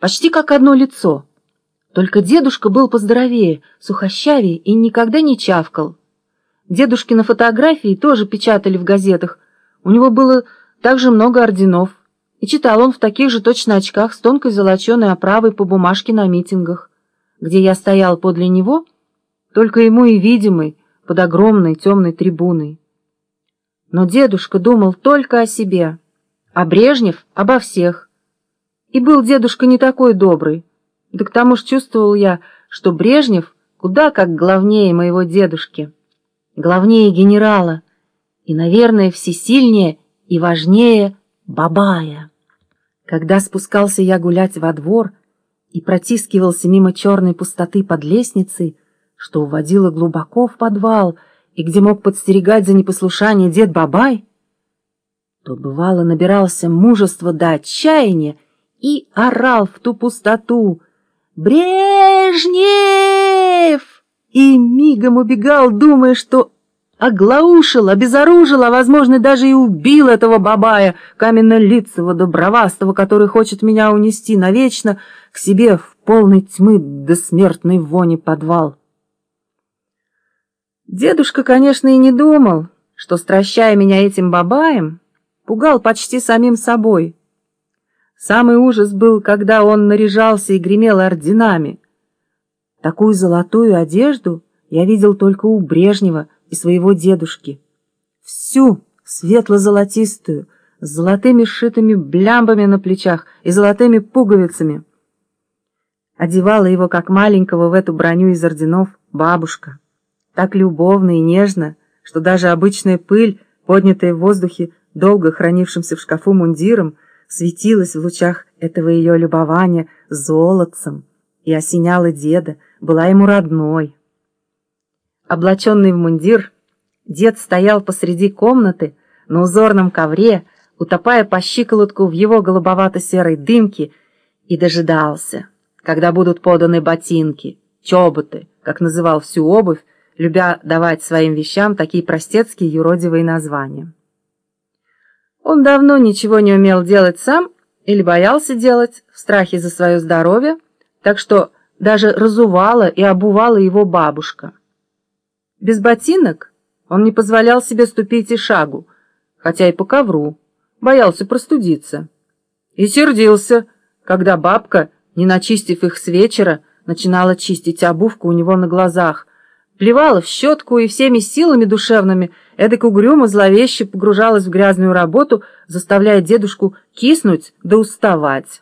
почти как одно лицо. Только дедушка был поздоровее, сухощавее и никогда не чавкал. Дедушкины фотографии тоже печатали в газетах. У него было также много орденов. И читал он в таких же точно очках с тонкой золоченой оправой по бумажке на митингах, где я стоял подле него, только ему и видимый, под огромной темной трибуной. Но дедушка думал только о себе, а Брежнев — обо всех. И был дедушка не такой добрый. Да к тому ж чувствовал я, что Брежнев куда как главнее моего дедушки, главнее генерала и, наверное, всесильнее и важнее Бабая. Когда спускался я гулять во двор и протискивался мимо черной пустоты под лестницей, что уводила глубоко в подвал и где мог подстерегать за непослушание дед Бабай, то, бывало, набирался мужества до отчаяния и орал в ту пустоту: «Брежнев!» и мигом убегал, думая, что оглаушил, обезоружил, а, возможно, даже и убил этого Бабая, каменно-лицего, добровастого, который хочет меня унести навечно к себе в полной тьмы до смертной вони подвал. Дедушка, конечно, и не думал, что, стращая меня этим Бабаем, пугал почти самим собой. Самый ужас был, когда он наряжался и гремел орденами. Такую золотую одежду я видел только у Брежнева и своего дедушки. Всю светло-золотистую, с золотыми сшитыми блямбами на плечах и золотыми пуговицами. Одевала его, как маленького, в эту броню из орденов бабушка. Так любовно и нежно, что даже обычная пыль, поднятая в воздухе долго хранившимся в шкафу мундиром, светилась в лучах этого ее любования золотцем и осеняла деда, была ему родной. Облаченный в мундир, дед стоял посреди комнаты на узорном ковре, утопая по щиколотку в его голубовато-серой дымке, и дожидался, когда будут поданы ботинки, чоботы, как называл всю обувь, любя давать своим вещам такие простецкие юродивые названия. Он давно ничего не умел делать сам или боялся делать в страхе за свое здоровье, так что даже разувала и обувала его бабушка. Без ботинок он не позволял себе ступить и шагу, хотя и по ковру, боялся простудиться. И сердился, когда бабка, не начистив их с вечера, начинала чистить обувку у него на глазах, плевала в щетку и всеми силами душевными эдак угрюмо зловеще погружалась в грязную работу, заставляя дедушку киснуть да уставать.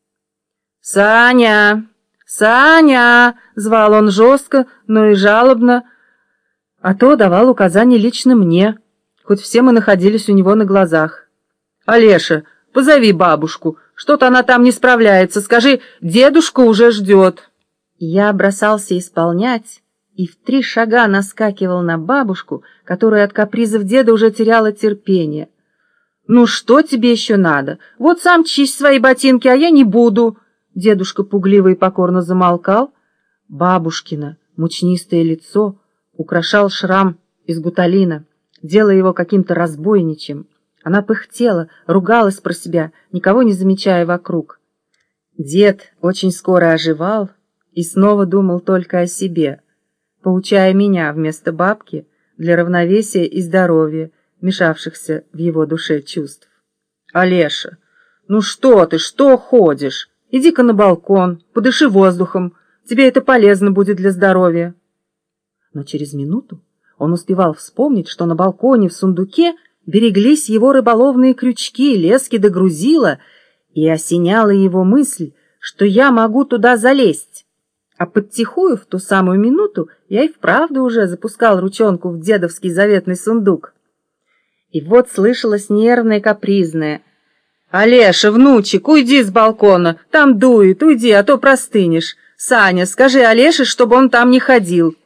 «Саня! Саня!» — звал он жестко, но и жалобно, а то давал указания лично мне, хоть все мы находились у него на глазах. «Алеша, позови бабушку, что-то она там не справляется, скажи, дедушка уже ждет». Я бросался исполнять и в 3 шага наскакивал на бабушку, которая от капризов деда уже теряла терпение. «Ну что тебе еще надо? Вот сам чисть свои ботинки, а я не буду». Дедушка пугливо и покорно замолкал. Бабушкино мучнистое лицо украшал шрам из гуталина, делая его каким-то разбойничьим. Она пыхтела, ругалась про себя, никого не замечая вокруг. Дед очень скоро оживал и снова думал только о себе, поучая меня вместо бабки для равновесия и здоровья, мешавшихся в его душе чувств. «Алеша, ну что ты, что ходишь? Иди-ка на балкон, подыши воздухом, тебе это полезно будет для здоровья». Но через минуту он успевал вспомнить, что на балконе в сундуке береглись его рыболовные крючки, лески да грузила, и осеняла его мысль, что я могу туда залезть. А подтихую в ту самую минуту я и вправду уже запускал ручонку в дедовский заветный сундук. И вот слышалось нервное капризное: «Алеша, внучек, уйди с балкона, там дует, уйди, а то простынешь. Саня, скажи Алеше, чтобы он там не ходил».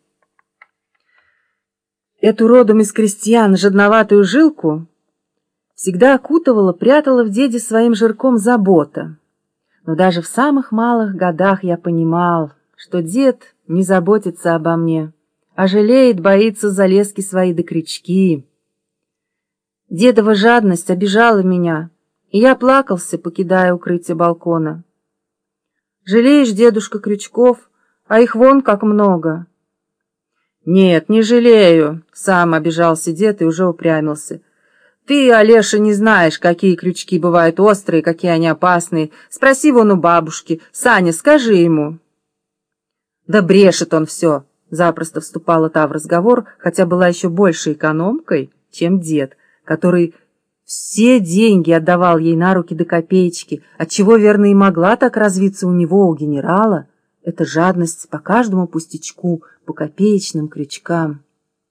Эту родом из крестьян жадноватую жилку всегда окутывала, прятала в деде своим жирком забота. Но даже в самых малых годах я понимал, что дед не заботится обо мне, а жалеет, боится за лески свои да крючки. Дедова жадность обижала меня, и я плакался, покидая укрытие балкона. Жалеешь, дедушка, крючков, а их вон как много. Нет, не жалею, сам обижался дед и уже упрямился. Ты, Олеша, не знаешь, какие крючки бывают острые, какие они опасные. Спроси вон у бабушки. Саня, скажи ему. Да брешет он все, запросто вступала та в разговор, хотя была еще больше экономкой, чем дед, который все деньги отдавал ей на руки до копеечки, отчего, верно, и могла так развиться у него, у генерала, эта жадность по каждому пустячку, по копеечным крючкам.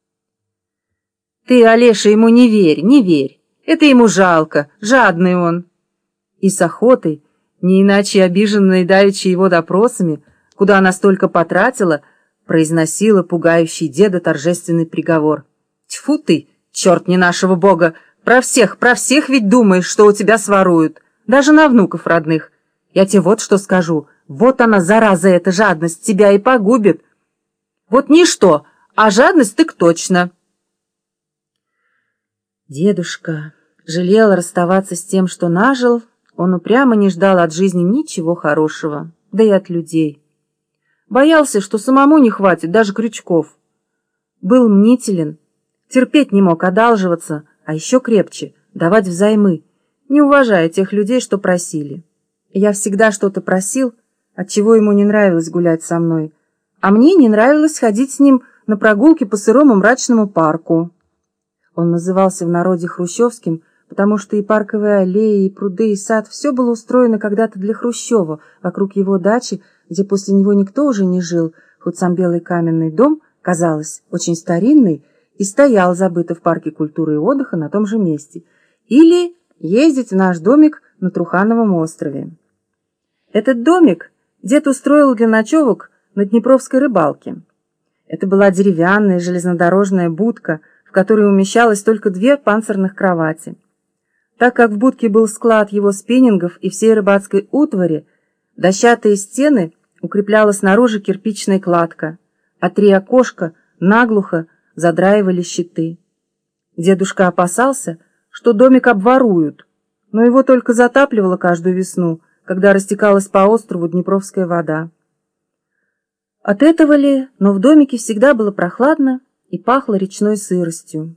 Ты, Олеша, ему не верь, не верь. Это ему жалко, жадный он. И с охотой, не иначе обиженная давеча его допросами, куда она столько потратила, произносила пугающий деда торжественный приговор. Тьфу ты, черт не нашего бога, про всех ведь думаешь, что у тебя своруют, даже на внуков родных. Я тебе вот что скажу, вот она, зараза эта жадность, тебя и погубит. Вот ничто, а жадность так точно. Дедушка жалел расставаться с тем, что нажил, он упрямо не ждал от жизни ничего хорошего, да и от людей. Боялся, что самому не хватит даже крючков. Был мнителен, терпеть не мог одалживаться, а еще крепче давать взаймы, не уважая тех людей, что просили. Я всегда что-то просил, отчего ему не нравилось гулять со мной, а мне не нравилось ходить с ним на прогулки по сырому мрачному парку. Он назывался в народе Хрущевским, потому что и парковые аллеи, и пруды, и сад — все было устроено когда-то для Хрущева, вокруг его дачи, где после него никто уже не жил, хоть сам белый каменный дом, казалось, очень старинный, и стоял забыто в парке культуры и отдыха на том же месте, или ездить в наш домик на Трухановом острове. Этот домик дед устроил для ночевок на Днепровской рыбалке. Это была деревянная железнодорожная будка, в которой умещалось только 2 панцирных кровати. Так как в будке был склад его спиннингов и всей рыбацкой утвари, дощатые стены укрепляла снаружи кирпичная кладка, а 3 окошка наглухо задраивали щиты. Дедушка опасался, что домик обворуют, но его только затапливало каждую весну, когда растекалась по острову Днепровская вода. От этого ли, но в домике всегда было прохладно и пахло речной сыростью.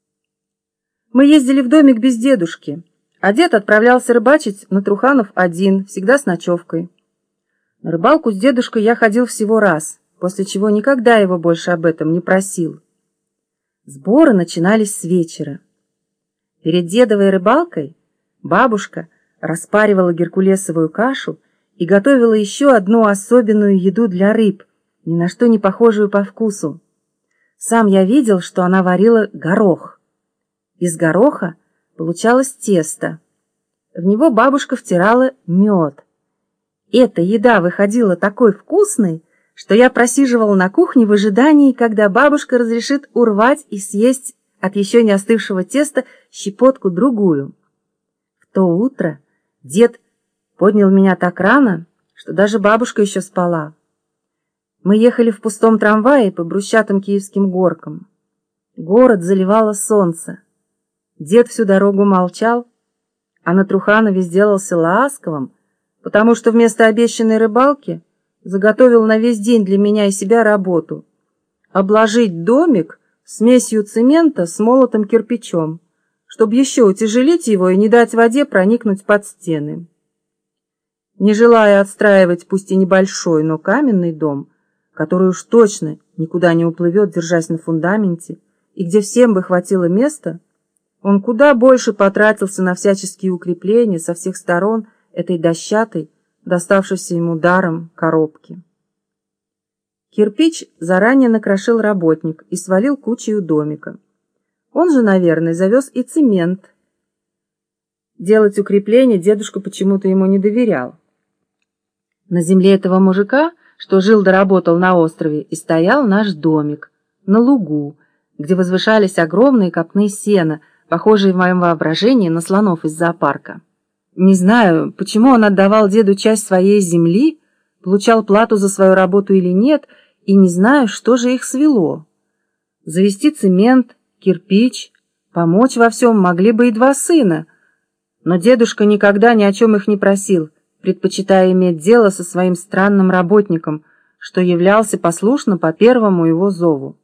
Мы ездили в домик без дедушки, а дед отправлялся рыбачить на Труханов один, всегда с ночевкой. На рыбалку с дедушкой я ходил всего раз, после чего никогда его больше об этом не просил. Сборы начинались с вечера. Перед дедовой рыбалкой бабушка распаривала геркулесовую кашу и готовила еще одну особенную еду для рыб, ни на что не похожую по вкусу. Сам я видел, что она варила горох. Из гороха получалось тесто. В него бабушка втирала мед. Эта еда выходила такой вкусной, что я просиживал на кухне в ожидании, когда бабушка разрешит урвать и съесть от еще не остывшего теста щепотку-другую. В то утро дед поднял меня так рано, что даже бабушка еще спала. Мы ехали в пустом трамвае по брусчатым киевским горкам. Город заливало солнце. Дед всю дорогу молчал, а на Труханове сделался ласковым, потому что вместо обещанной рыбалки заготовил на весь день для меня и себя работу — обложить домик смесью цемента с молотым кирпичом, чтобы еще утяжелить его и не дать воде проникнуть под стены. Не желая отстраивать пусть и небольшой, но каменный дом, который уж точно никуда не уплывет, держась на фундаменте, и где всем бы хватило места, он куда больше потратился на всяческие укрепления со всех сторон этой дощатой, доставшейся ему даром коробки. Кирпич заранее накрошил работник и свалил кучей у домика. Он же, наверное, завез и цемент. Делать укрепления дедушка почему-то ему не доверял. На земле этого мужика, что жил да работал на острове, и стоял наш домик, на лугу, где возвышались огромные копны сена, похожие в моем воображении на слонов из зоопарка. Не знаю, почему он отдавал деду часть своей земли, получал плату за свою работу или нет, и не знаю, что же их свело. Завести цемент, кирпич, помочь во всем могли бы и 2 сына, но дедушка никогда ни о чем их не просил, предпочитая иметь дело со своим странным работником, что являлся послушно по первому его зову.